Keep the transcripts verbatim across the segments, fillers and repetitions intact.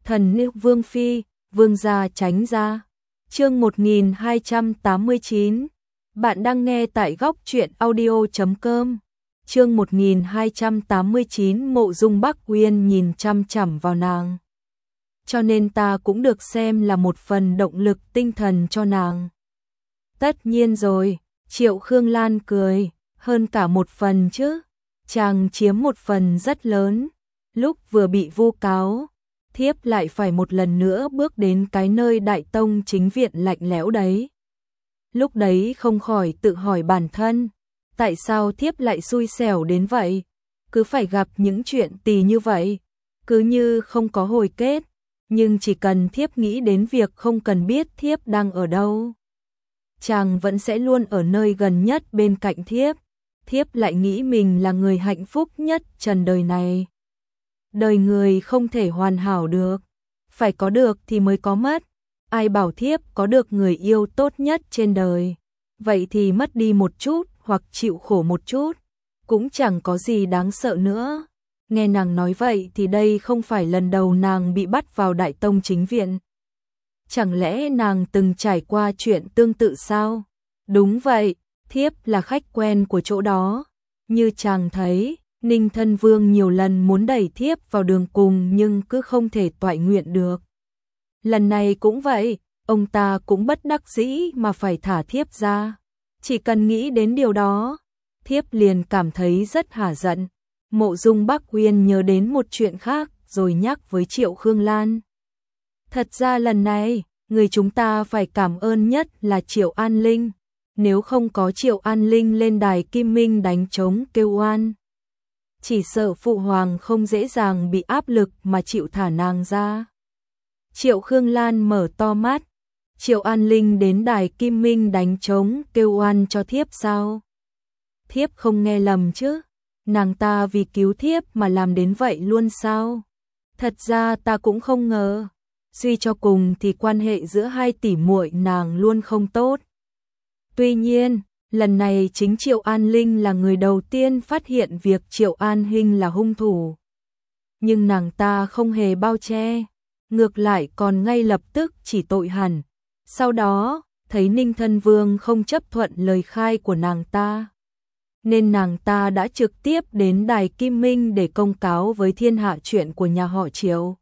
Thần nữ Vương Phi, Vương gia tránh ra. Chương một nghìn hai trăm tám mươi chín. Bạn đang nghe tại góc truyện audio chấm com. Chương một nghìn hai trăm tám mươi chín. Mộ Dung Bắc Uyên nhìn chăm chằm vào nàng. Cho nên ta cũng được xem là một phần động lực tinh thần cho nàng. Tất nhiên rồi, Triệu Khương Lan cười, hơn cả một phần chứ. Chàng chiếm một phần rất lớn. Lúc vừa bị vu cáo, thiếp lại phải một lần nữa bước đến cái nơi Đại Tông chính viện lạnh lẽo đấy. Lúc đấy không khỏi tự hỏi bản thân, tại sao thiếp lại xui xẻo đến vậy? Cứ phải gặp những chuyện tì như vậy, cứ như không có hồi kết, nhưng chỉ cần thiếp nghĩ đến việc không cần biết thiếp đang ở đâu, chàng vẫn sẽ luôn ở nơi gần nhất bên cạnh thiếp. Thiếp lại nghĩ mình là người hạnh phúc nhất trần đời này. Đời người không thể hoàn hảo được, phải có được thì mới có mất. Ai bảo thiếp có được người yêu tốt nhất trên đời, vậy thì mất đi một chút hoặc chịu khổ một chút, cũng chẳng có gì đáng sợ nữa. Nghe nàng nói vậy thì đây không phải lần đầu nàng bị bắt vào Đại Tông chính viện. Chẳng lẽ nàng từng trải qua chuyện tương tự sao? Đúng vậy, thiếp là khách quen của chỗ đó. Như chàng thấy, Ninh Thân Vương nhiều lần muốn đẩy thiếp vào đường cùng nhưng cứ không thể toại nguyện được. Lần này cũng vậy, ông ta cũng bất đắc dĩ mà phải thả thiếp ra. Chỉ cần nghĩ đến điều đó, thiếp liền cảm thấy rất hả giận. Mộ Dung Bắc Uyên nhớ đến một chuyện khác rồi nhắc với Triệu Khương Lan. Thật ra lần này, người chúng ta phải cảm ơn nhất là Triệu An Linh. Nếu không có Triệu An Linh lên đài Kim Minh đánh trống kêu oan, chỉ sợ phụ hoàng không dễ dàng bị áp lực mà chịu thả nàng ra. Triệu Khương Lan mở to mắt. Triệu An Linh đến đài Kim Minh đánh trống kêu oan cho thiếp sao? Thiếp không nghe lầm chứ? Nàng ta vì cứu thiếp mà làm đến vậy luôn sao? Thật ra ta cũng không ngờ. Suy cho cùng thì quan hệ giữa hai tỷ muội nàng luôn không tốt. Tuy nhiên, lần này chính Triệu An Linh là người đầu tiên phát hiện việc Triệu An Hinh là hung thủ. Nhưng nàng ta không hề bao che, ngược lại còn ngay lập tức chỉ tội hẳn. Sau đó, thấy Ninh Thân Vương không chấp thuận lời khai của nàng ta, nên nàng ta đã trực tiếp đến đài Kim Minh để công cáo với thiên hạ chuyện của nhà họ Triệu.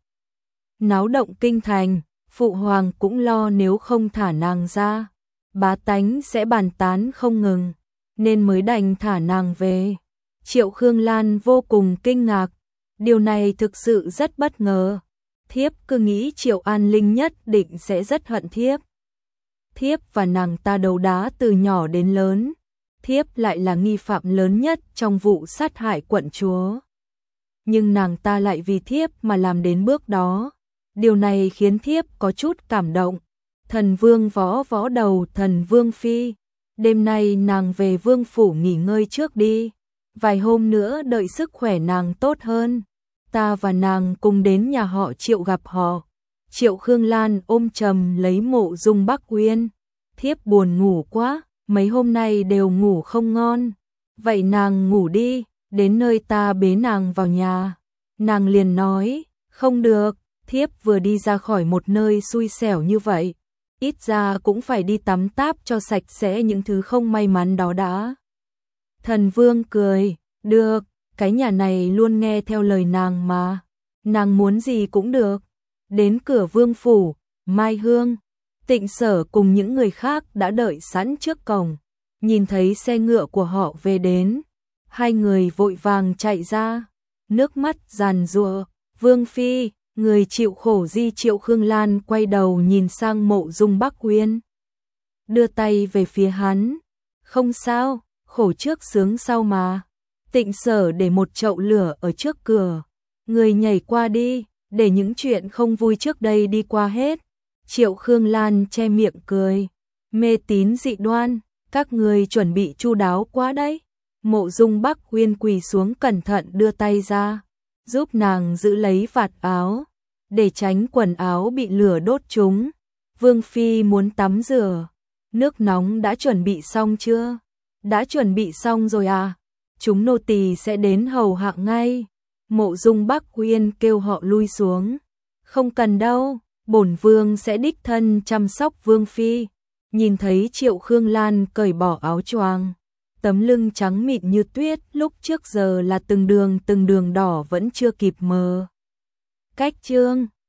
Náo động kinh thành, phụ hoàng cũng lo nếu không thả nàng ra, bá tánh sẽ bàn tán không ngừng, nên mới đành thả nàng về. Triệu Khương Lan vô cùng kinh ngạc, điều này thực sự rất bất ngờ. Thiếp cứ nghĩ Triệu An Linh nhất định sẽ rất hận thiếp. Thiếp và nàng ta đấu đá từ nhỏ đến lớn, thiếp lại là nghi phạm lớn nhất trong vụ sát hại quận chúa. Nhưng nàng ta lại vì thiếp mà làm đến bước đó, điều này khiến thiếp có chút cảm động. Thần Vương võ võ đầu thần Vương Phi, đêm nay nàng về Vương phủ nghỉ ngơi trước đi, vài hôm nữa đợi sức khỏe nàng tốt hơn, ta và nàng cùng đến nhà họ Triệu gặp họ. Triệu Khương Lan ôm chầm lấy Mộ Dung Bắc Uyên. Thiếp buồn ngủ quá, mấy hôm nay đều ngủ không ngon. Vậy nàng ngủ đi, đến nơi ta bế nàng vào nhà. Nàng liền nói, không được, thiếp vừa đi ra khỏi một nơi xui xẻo như vậy, ít ra cũng phải đi tắm táp cho sạch sẽ những thứ không may mắn đó đã. Thần Vương cười, được, cái nhà này luôn nghe theo lời nàng mà, nàng muốn gì cũng được. Đến cửa Vương phủ, Mai Hương, Tịnh Sở cùng những người khác đã đợi sẵn trước cổng, nhìn thấy xe ngựa của họ về đến, hai người vội vàng chạy ra, nước mắt giàn giụa. Vương Phi, người chịu khổ di. Triệu Khương Lan quay đầu nhìn sang Mộ Dung Bắc Uyên, đưa tay về phía hắn. Không sao, khổ trước sướng sau mà. Tịnh Sở để một chậu lửa ở trước cửa, người nhảy qua đi, để những chuyện không vui trước đây đi qua hết. Triệu Khương Lan che miệng cười, mê tín dị đoan, các người chuẩn bị chu đáo quá đấy. Mộ Dung Bắc Uyên quỳ xuống cẩn thận đưa tay ra, giúp nàng giữ lấy vạt áo, để tránh quần áo bị lửa đốt trúng. Vương Phi muốn tắm rửa, nước nóng đã chuẩn bị xong chưa? Đã chuẩn bị xong rồi à? Chúng nô tỳ sẽ đến hầu hạ ngay. Mộ Dung Bắc Uyên kêu họ lui xuống. Không cần đâu, bổn vương sẽ đích thân chăm sóc vương phi. Nhìn thấy Triệu Khương Lan cởi bỏ áo choàng, tấm lưng trắng mịn như tuyết, lúc trước giờ là từng đường từng đường đỏ vẫn chưa kịp mờ. Cách chương